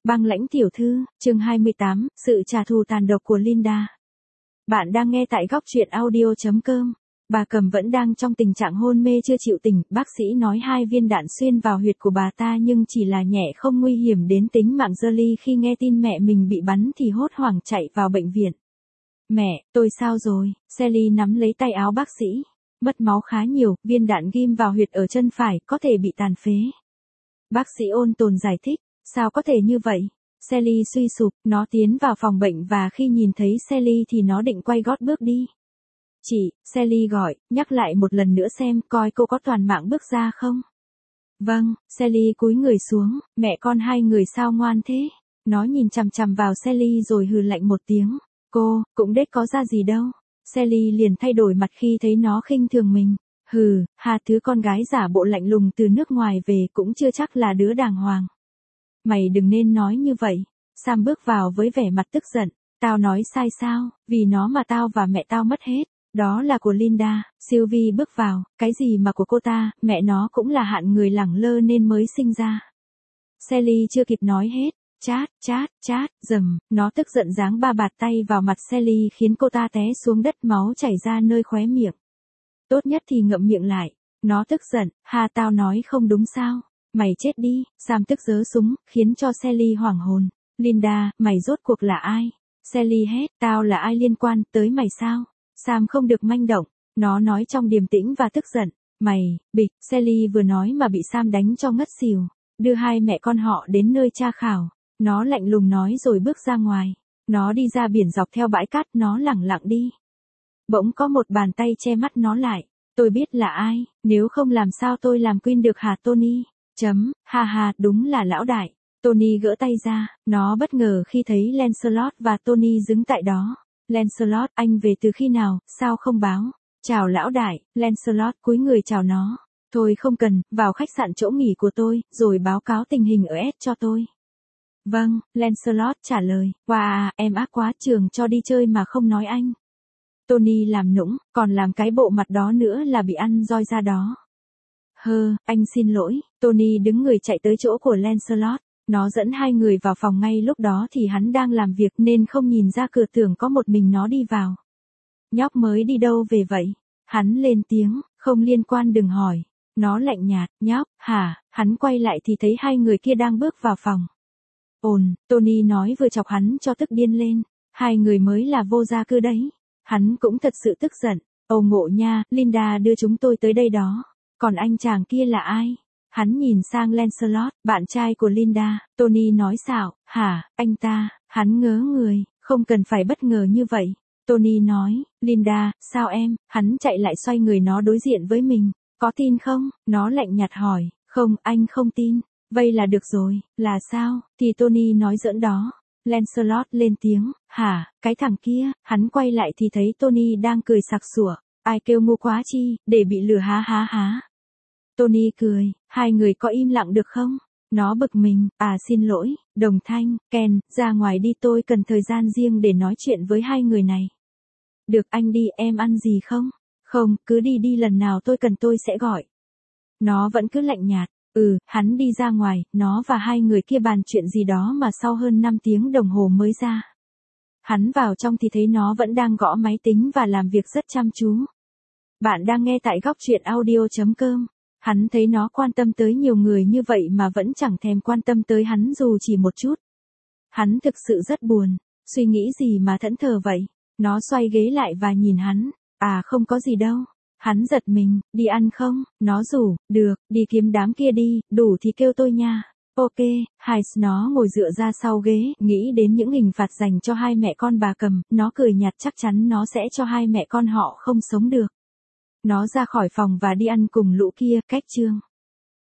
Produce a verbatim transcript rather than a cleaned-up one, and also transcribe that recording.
Băng lãnh tiểu thư, chương hai mươi tám, sự trả thù tàn độc của Linda. Bạn đang nghe tại góc truyện audio chấm com. Bà Cầm vẫn đang trong tình trạng hôn mê chưa chịu tỉnh, bác sĩ nói hai viên đạn xuyên vào huyệt của bà ta nhưng chỉ là nhẹ không nguy hiểm đến tính mạng. Jolie khi nghe tin mẹ mình bị bắn thì hốt hoảng chạy vào bệnh viện. Mẹ, tôi sao rồi? Sally nắm lấy tay áo bác sĩ. Mất máu khá nhiều, viên đạn ghim vào huyệt ở chân phải, có thể bị tàn phế. Bác sĩ ôn tồn giải thích. Sao có thể như vậy? Sally suy sụp, nó tiến vào phòng bệnh và khi nhìn thấy Sally thì nó định quay gót bước đi. Chị, Sally gọi, nhắc lại một lần nữa xem coi cô có toàn mạng bước ra không? Vâng, Sally cúi người xuống, mẹ con hai người sao ngoan thế? Nó nhìn chằm chằm vào Sally rồi hừ lạnh một tiếng. Cô, cũng đếch có ra gì đâu. Sally liền thay đổi mặt khi thấy nó khinh thường mình. Hừ, hà thứ con gái giả bộ lạnh lùng từ nước ngoài về cũng chưa chắc là đứa đàng hoàng. Mày đừng nên nói như vậy. Sam bước vào với vẻ mặt tức giận. Tao nói sai sao, vì nó mà tao và mẹ tao mất hết. Đó là của Linda. Sylvie bước vào, cái gì mà của cô ta, mẹ nó cũng là hạng người lẳng lơ nên mới sinh ra. Sally chưa kịp nói hết. Chát, chát, chát, dầm, nó tức giận giáng ba bạt tay vào mặt Sally khiến cô ta té xuống đất, máu chảy ra nơi khóe miệng. Tốt nhất thì ngậm miệng lại. Nó tức giận, hà tao nói không đúng sao? Mày chết đi, Sam tức giớ súng, khiến cho Sally hoảng hồn. Linda, mày rốt cuộc là ai? Sally hét, tao là ai liên quan tới mày sao? Sam không được manh động, nó nói trong điềm tĩnh và tức giận. Mày, bịch, Sally vừa nói mà bị Sam đánh cho ngất xỉu. Đưa hai mẹ con họ đến nơi tra khảo. Nó lạnh lùng nói rồi bước ra ngoài. Nó đi ra biển dọc theo bãi cát, nó lẳng lặng đi. Bỗng có một bàn tay che mắt nó lại. Tôi biết là ai, nếu không làm sao tôi làm Queen được hả Tony? Chấm, ha ha, đúng là lão đại. Tony gỡ tay ra, nó bất ngờ khi thấy Lancelot và Tony đứng tại đó. Lancelot, anh về từ khi nào, sao không báo? Chào lão đại, Lancelot cúi người chào nó. Thôi không cần, vào khách sạn chỗ nghỉ của tôi, rồi báo cáo tình hình ở S cho tôi. Vâng, Lancelot trả lời. Wow, em ác quá, trường cho đi chơi mà không nói anh. Tony làm nũng, còn làm cái bộ mặt đó nữa là bị ăn roi ra đó. Hơ, anh xin lỗi. Tony đứng người chạy tới chỗ của Lancelot. Nó dẫn hai người vào phòng ngay lúc đó thì hắn đang làm việc nên không nhìn ra cửa, tưởng có một mình nó đi vào. Nhóc mới đi đâu về vậy? Hắn lên tiếng, không liên quan đừng hỏi. Nó lạnh nhạt, nhóc, hả? Hắn quay lại thì thấy hai người kia đang bước vào phòng. Ồn, Tony nói vừa chọc hắn cho tức điên lên. Hai người mới là vô gia cư đấy. Hắn cũng thật sự tức giận. Ồ ngộ nha, Linda đưa chúng tôi tới đây đó. Còn anh chàng kia là ai? Hắn nhìn sang Lancelot, bạn trai của Linda. Tony nói xạo, hả, anh ta? Hắn ngớ người, không cần phải bất ngờ như vậy. Tony nói, Linda, sao em? Hắn chạy lại xoay người nó đối diện với mình. Có tin không? Nó lạnh nhạt hỏi, không, anh không tin. Vậy là được rồi, là sao? Thì Tony nói giỡn đó. Lancelot lên tiếng, hả, cái thằng kia? Hắn quay lại thì thấy Tony đang cười sặc sủa. Ai kêu ngu quá chi, để bị lừa há há há. Tony cười, hai người có im lặng được không? Nó bực mình, à xin lỗi, đồng thanh, Ken, ra ngoài đi, tôi cần thời gian riêng để nói chuyện với hai người này. Được anh đi, em ăn gì không? Không, cứ đi đi, lần nào tôi cần tôi sẽ gọi. Nó vẫn cứ lạnh nhạt, ừ, hắn đi ra ngoài, nó và hai người kia bàn chuyện gì đó mà sau hơn năm tiếng đồng hồ mới ra. Hắn vào trong thì thấy nó vẫn đang gõ máy tính và làm việc rất chăm chú. Bạn đang nghe tại góc truyện audio chấm com. Hắn thấy nó quan tâm tới nhiều người như vậy mà vẫn chẳng thèm quan tâm tới hắn dù chỉ một chút. Hắn thực sự rất buồn. Suy nghĩ gì mà thẫn thờ vậy? Nó xoay ghế lại và nhìn hắn. À không có gì đâu. Hắn giật mình, đi ăn không? Nó rủ, được, đi kiếm đám kia đi, đủ thì kêu tôi nha. Ok, Heiss nó ngồi dựa ra sau ghế, nghĩ đến những hình phạt dành cho hai mẹ con bà Cầm, nó cười nhạt, chắc chắn nó sẽ cho hai mẹ con họ không sống được. Nó ra khỏi phòng và đi ăn cùng lũ kia, cách chương.